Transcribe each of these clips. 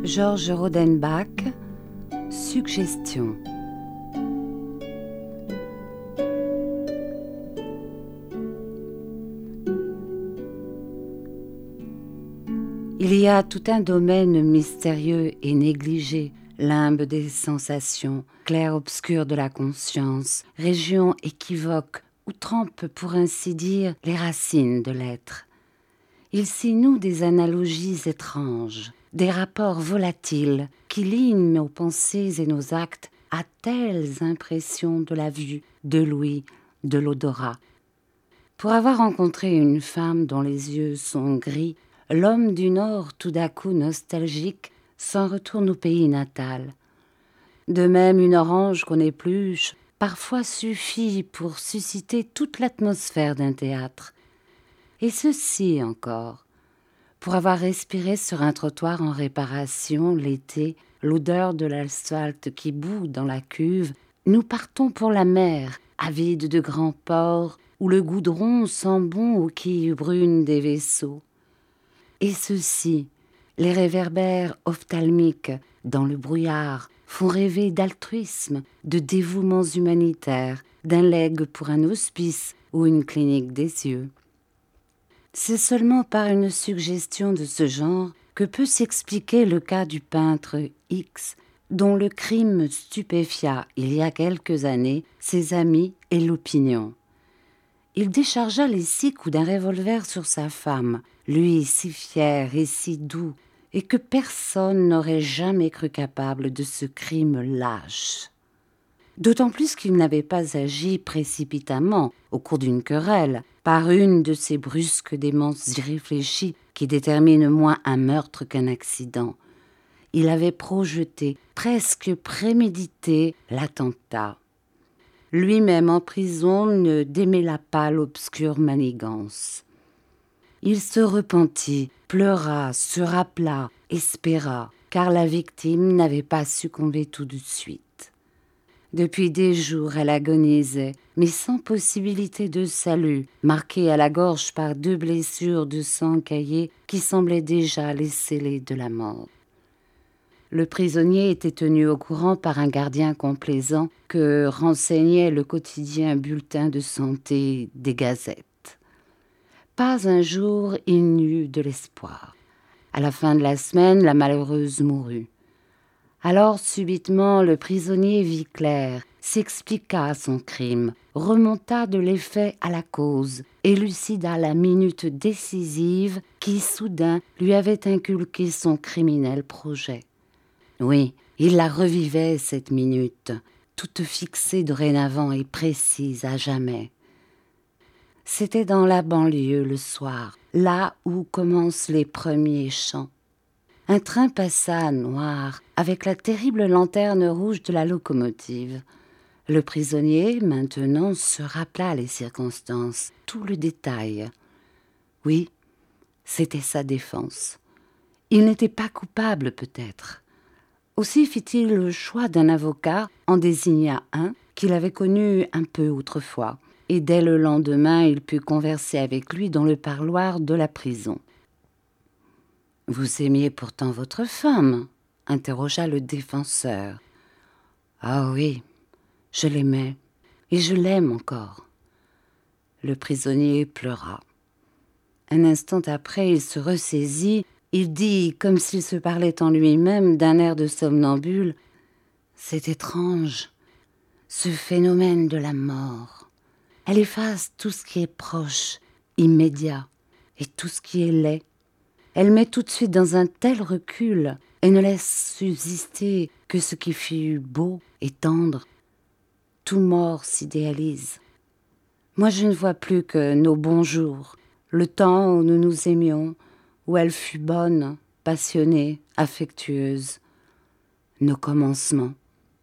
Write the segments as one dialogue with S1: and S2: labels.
S1: Georges Rodenbach, Suggestion. Il y a tout un domaine mystérieux et négligé, limbe des sensations, clair-obscur de la conscience, région équivoque où trempent, pour ainsi dire, les racines de l'être. Il s'y noue des analogies étranges, des rapports volatiles qui lient nos pensées et nos actes à telles impressions de la vue, de l'ouïe, de l'odorat. Pour avoir rencontré une femme dont les yeux sont gris, l'homme du Nord, tout d'un coup nostalgique, s'en retourne au pays natal. De même, une orange qu'on épluche parfois suffit pour susciter toute l'atmosphère d'un théâtre. Et ceci encore, pour avoir respiré sur un trottoir en réparation l'été, l'odeur de l'asphalte qui bout dans la cuve, nous partons pour la mer, avides de grands ports, où le goudron sent bon aux quilles brunes des vaisseaux. Et ceux-ci, les réverbères ophtalmiques dans le brouillard, font rêver d'altruisme, de dévouements humanitaires, d'un legs pour un hospice ou une clinique des yeux. C'est seulement par une suggestion de ce genre que peut s'expliquer le cas du peintre X, dont le crime stupéfia, il y a quelques années, ses amis et l'opinion. Il déchargea les 6 coups d'un revolver sur sa femme, lui si fier et si doux, et que personne n'aurait jamais cru capable de ce crime lâche. D'autant plus qu'il n'avait pas agi précipitamment, au cours d'une querelle, par une de ces brusques démences irréfléchies qui déterminent moins un meurtre qu'un accident. Il avait projeté, presque prémédité, l'attentat. Lui-même en prison ne démêla pas l'obscure manigance. Il se repentit, pleura, se rappela, espéra, car la victime n'avait pas succombé tout de suite. Depuis des jours, elle agonisait, mais sans possibilité de salut, marquée à la gorge par 2 blessures de sang caillé qui semblaient déjà les sceller de la mort. Le prisonnier était tenu au courant par un gardien complaisant que renseignait le quotidien bulletin de santé des gazettes. Pas un jour il n'eut de l'espoir. À la fin de la semaine, la malheureuse mourut. Alors, subitement, le prisonnier vit clair, s'expliqua son crime, remonta de l'effet à la cause, élucida la minute décisive qui, soudain, lui avait inculqué son criminel projet. Oui, il la revivait, cette minute, toute fixée dorénavant et précise à jamais. C'était dans la banlieue le soir, là où commencent les premiers chants. Un train passa noir, avec la terrible lanterne rouge de la locomotive. Le prisonnier, maintenant, se rappela les circonstances, tout le détail. Oui, c'était sa défense. Il n'était pas coupable, peut-être. Aussi fit-il le choix d'un avocat, en désigna un qu'il avait connu un peu autrefois, et dès le lendemain, il put converser avec lui dans le parloir de la prison. « Vous aimiez pourtant votre femme ?» interrogea le défenseur. « Ah oui, je l'aimais, et je l'aime encore. » Le prisonnier pleura. Un instant après, il se ressaisit. Il dit, comme s'il se parlait en lui-même d'un air de somnambule, « C'est étrange, ce phénomène de la mort. Elle efface tout ce qui est proche, immédiat, et tout ce qui est laid. Elle met tout de suite dans un tel recul et ne laisse subsister que ce qui fut beau et tendre. Tout mort s'idéalise. Moi, je ne vois plus que nos bons jours, le temps où nous nous aimions, où elle fut bonne, passionnée, affectueuse. Nos commencements. »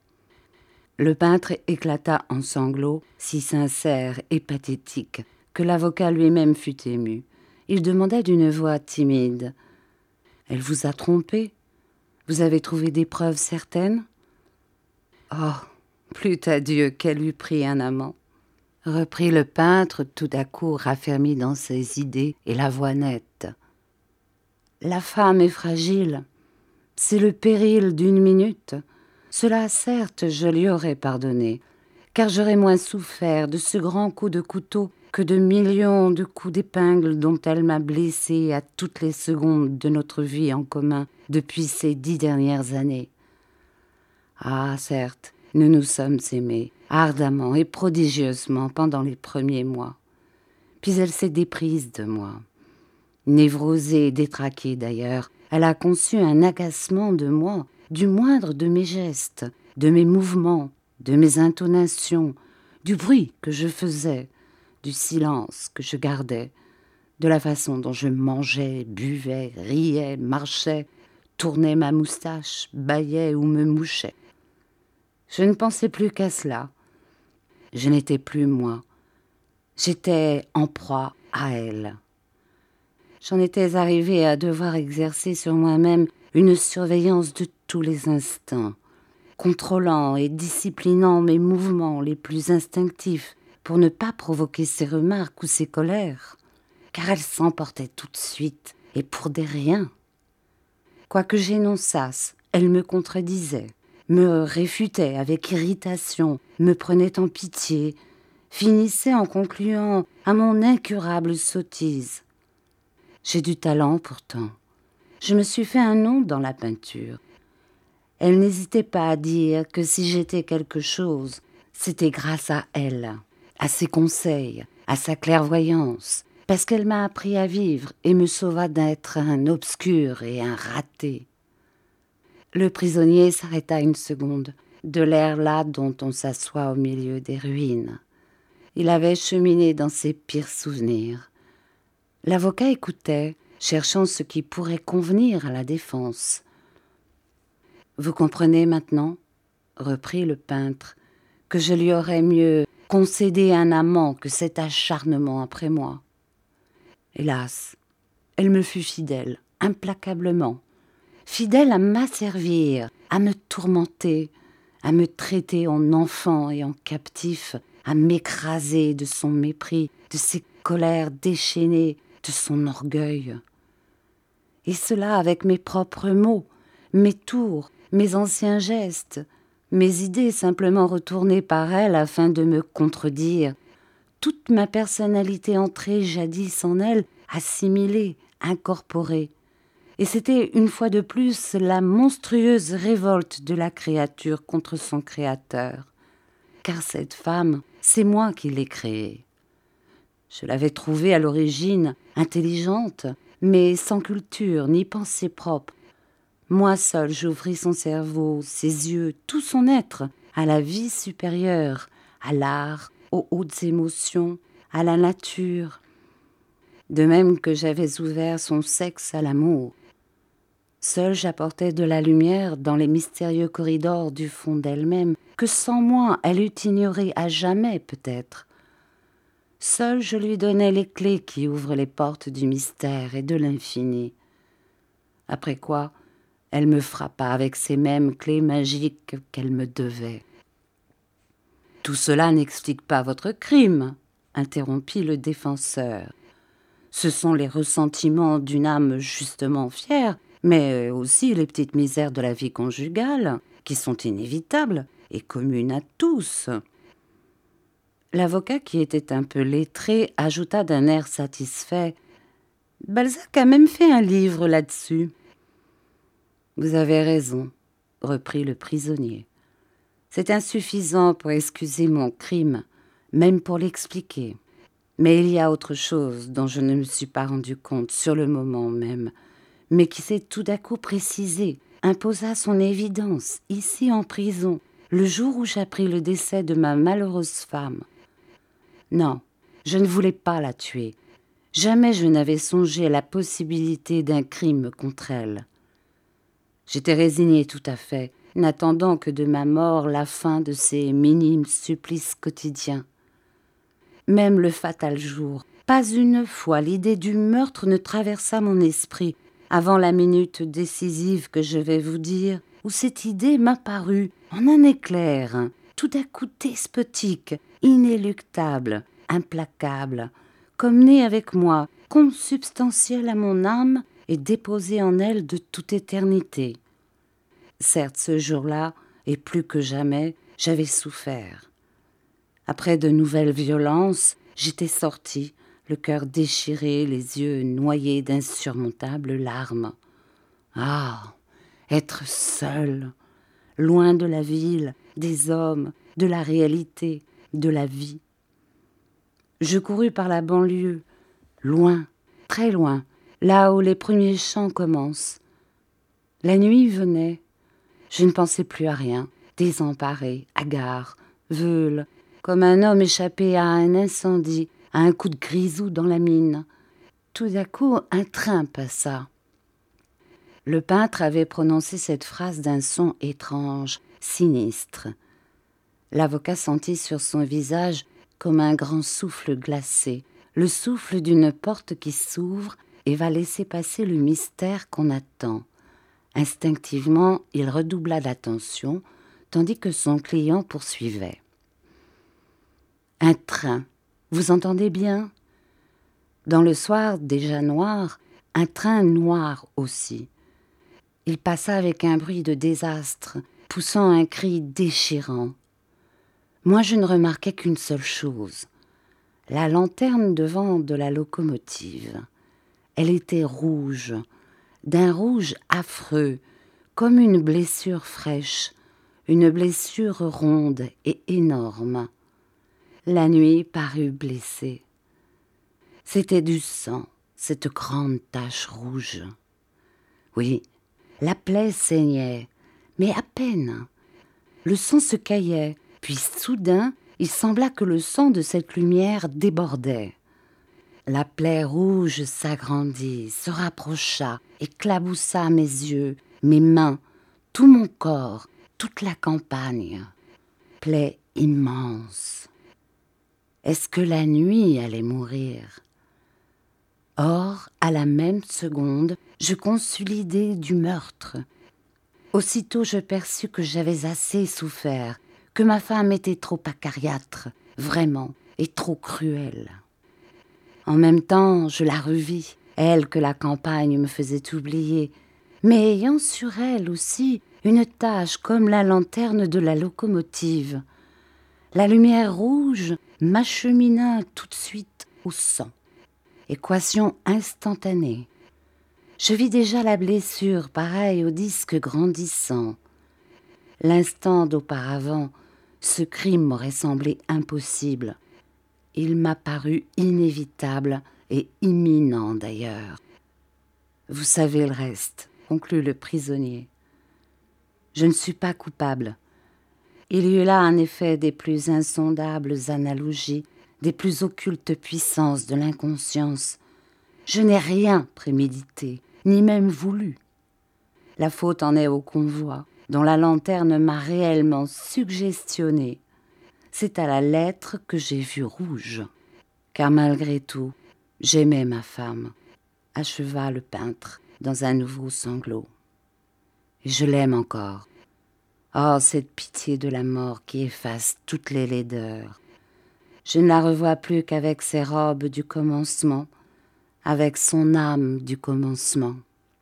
S1: Le peintre éclata en sanglots, si sincères et pathétiques, que l'avocat lui-même fut ému. Il demanda d'une voix timide. « Elle vous a trompé? Vous avez trouvé des preuves certaines? » « Oh, plût à Dieu qu'elle eût pris un amant !» reprit le peintre, tout à coup raffermi dans ses idées et la voix nette. « La femme est fragile. C'est le péril d'une minute. Cela, certes, je lui aurais pardonné, car j'aurais moins souffert de ce grand coup de couteau que de millions de coups d'épingle dont elle m'a blessé à toutes les secondes de notre vie en commun depuis ces 10 dernières années. Ah, certes, nous nous sommes aimés, ardemment et prodigieusement pendant les premiers mois. Puis elle s'est déprise de moi. Névrosée et détraquée d'ailleurs, elle a conçu un agacement de moi, du moindre de mes gestes, de mes mouvements, de mes intonations, du bruit que je faisais, du silence que je gardais, de la façon dont je mangeais, buvais, riais, marchais, tournais ma moustache, bâillais ou me mouchais. Je ne pensais plus qu'à cela. Je n'étais plus moi. J'étais en proie à elle. J'en étais arrivée à devoir exercer sur moi-même une surveillance de tous les instants, contrôlant et disciplinant mes mouvements les plus instinctifs pour ne pas provoquer ses remarques ou ses colères, car elle s'emportait tout de suite et pour des riens. Quoique j'énonçasse, elle me contredisait, me réfutait avec irritation, me prenait en pitié, finissait en concluant à mon incurable sottise. J'ai du talent pourtant. Je me suis fait un nom dans la peinture. Elle n'hésitait pas à dire que si j'étais quelque chose, c'était grâce à elle, à ses conseils, à sa clairvoyance, parce qu'elle m'a appris à vivre et me sauva d'être un obscur et un raté. Le prisonnier s'arrêta une seconde, de l'air là dont on s'assoit au milieu des ruines. Il avait cheminé dans ses pires souvenirs. L'avocat écoutait, cherchant ce qui pourrait convenir à la défense. « Vous comprenez maintenant, » reprit le peintre, « que je lui aurais mieux concédé un amant que cet acharnement après moi. Hélas, elle me fut fidèle, implacablement, fidèle à m'asservir, à me tourmenter, à me traiter en enfant et en captif, à m'écraser de son mépris, de ses colères déchaînées, de son orgueil. Et cela avec mes propres mots, mes tours, mes anciens gestes, mes idées simplement retournées par elle afin de me contredire, toute ma personnalité entrée jadis en elle, assimilée, incorporée. Et c'était une fois de plus la monstrueuse révolte de la créature contre son créateur. Car cette femme, c'est moi qui l'ai créée. Je l'avais trouvée à l'origine intelligente, mais sans culture ni pensée propre. Moi seule j'ouvris son cerveau, ses yeux, tout son être, à la vie supérieure, à l'art, aux hautes émotions, à la nature. De même que j'avais ouvert son sexe à l'amour. Seule j'apportais de la lumière dans les mystérieux corridors du fond d'elle-même, que sans moi elle eût ignoré à jamais peut-être. Seule je lui donnais les clés qui ouvrent les portes du mystère et de l'infini. Après quoi, elle me frappa avec ces mêmes clés magiques qu'elle me devait. « Tout cela n'explique pas votre crime, » interrompit le défenseur. « Ce sont les ressentiments d'une âme justement fière, mais aussi les petites misères de la vie conjugale, qui sont inévitables et communes à tous. » L'avocat, qui était un peu lettré, ajouta d'un air satisfait « Balzac a même fait un livre là-dessus. » « Vous avez raison, » reprit le prisonnier. « C'est insuffisant pour excuser mon crime, même pour l'expliquer. Mais il y a autre chose dont je ne me suis pas rendu compte sur le moment même, mais qui s'est tout à coup précisé, imposa son évidence, ici en prison, le jour où j'appris le décès de ma malheureuse femme. Non, je ne voulais pas la tuer. Jamais je n'avais songé à la possibilité d'un crime contre elle. J'étais résigné tout à fait, n'attendant que de ma mort la fin de ces minimes supplices quotidiens. Même le fatal jour, pas une fois l'idée du meurtre ne traversa mon esprit avant la minute décisive que je vais vous dire, où cette idée m'apparut en un éclair, tout à coup despotique, inéluctable, implacable, comme née avec moi, consubstantielle à mon âme et déposée en elle de toute éternité. Certes, ce jour-là, et plus que jamais, j'avais souffert. Après de nouvelles violences, j'étais sortie, le cœur déchiré, les yeux noyés d'insurmontables larmes. Ah, être seule, loin de la ville, des hommes, de la réalité, de la vie. Je courus par la banlieue, loin, très loin, là où les premiers chants commencent. La nuit venait, je ne pensais plus à rien, désemparée, hagard, veule, comme un homme échappé à un incendie, à un coup de grisou dans la mine. Tout à coup, un train passa. Le peintre avait prononcé cette phrase d'un son étrange, sinistre. L'avocat sentit sur son visage comme un grand souffle glacé, le souffle d'une porte qui s'ouvre et va laisser passer le mystère qu'on attend. Instinctivement, il redoubla d'attention, tandis que son client poursuivait. « Un train, vous entendez bien ? Dans le soir déjà noir, un train noir aussi. Il passa avec un bruit de désastre, poussant un cri déchirant. Moi, je ne remarquais qu'une seule chose, la lanterne devant de la locomotive. Elle était rouge, d'un rouge affreux, comme une blessure fraîche, une blessure ronde et énorme. La nuit parut blessée. C'était du sang, cette grande tache rouge. Oui, la plaie saignait, mais à peine. Le sang se caillait, puis soudain, il sembla que le sang de cette lumière débordait. La plaie rouge s'agrandit, se rapprocha, éclaboussa mes yeux, mes mains, tout mon corps, toute la campagne. Plaie immense. Est-ce que la nuit allait mourir ? Or, à la même seconde, je conçus l'idée du meurtre. Aussitôt je perçus que j'avais assez souffert, que ma femme était trop acariâtre, vraiment, et trop cruelle. En même temps, je la revis, elle que la campagne me faisait oublier, mais ayant sur elle aussi une tache comme la lanterne de la locomotive. La lumière rouge m'achemina tout de suite au sang. Équation instantanée. Je vis déjà la blessure pareille au disque grandissant. L'instant d'auparavant, ce crime m'aurait semblé impossible. Il m'a paru inévitable et imminent d'ailleurs. Vous savez le reste, conclut le prisonnier. Je ne suis pas coupable. Il y eut là en effet des plus insondables analogies, des plus occultes puissances de l'inconscience. Je n'ai rien prémédité, ni même voulu. La faute en est au convoi, dont la lanterne m'a réellement suggestionné. C'est à la lettre que j'ai vu rouge. Car malgré tout, j'aimais ma femme, acheva le peintre dans un nouveau sanglot. Et je l'aime encore. Oh, cette pitié de la mort qui efface toutes les laideurs. Je ne la revois plus qu'avec ses robes du commencement, avec son âme du commencement.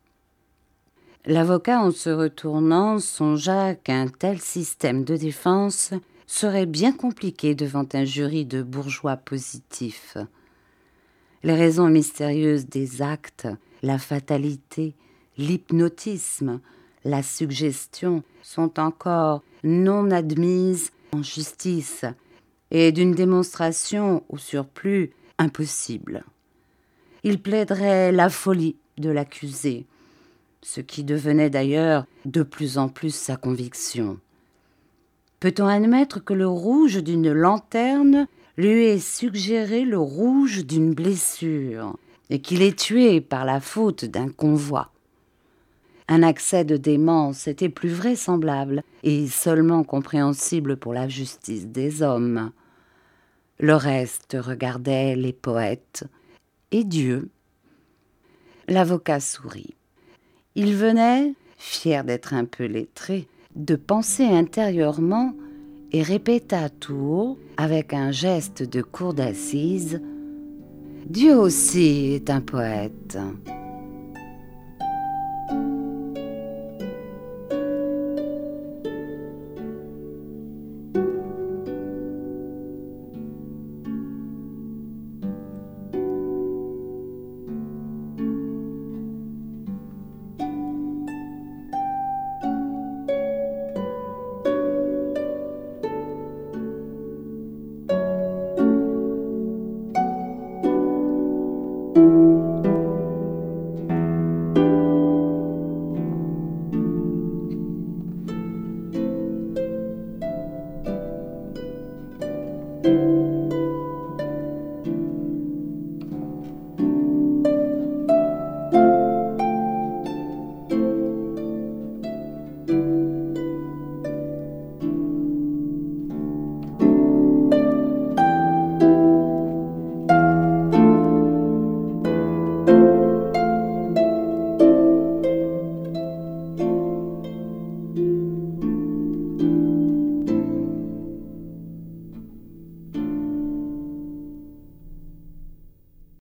S1: L'avocat, en se retournant, songea qu'un tel système de défense serait bien compliqué devant un jury de bourgeois positifs. Les raisons mystérieuses des actes, la fatalité, l'hypnotisme, la suggestion sont encore non admises en justice et d'une démonstration au surplus impossible. Il plaiderait la folie de l'accusé, ce qui devenait d'ailleurs de plus en plus sa conviction. Peut-on admettre que le rouge d'une lanterne lui ait suggéré le rouge d'une blessure et qu'il ait tué par la faute d'un convoi ? Un accès de démence était plus vraisemblable et seulement compréhensible pour la justice des hommes. Le reste regardait les poètes et Dieu. L'avocat sourit. Il venait, fier d'être un peu lettré, de penser intérieurement et répéta tout haut, avec un geste de cour d'assises, « Dieu aussi est un poète ».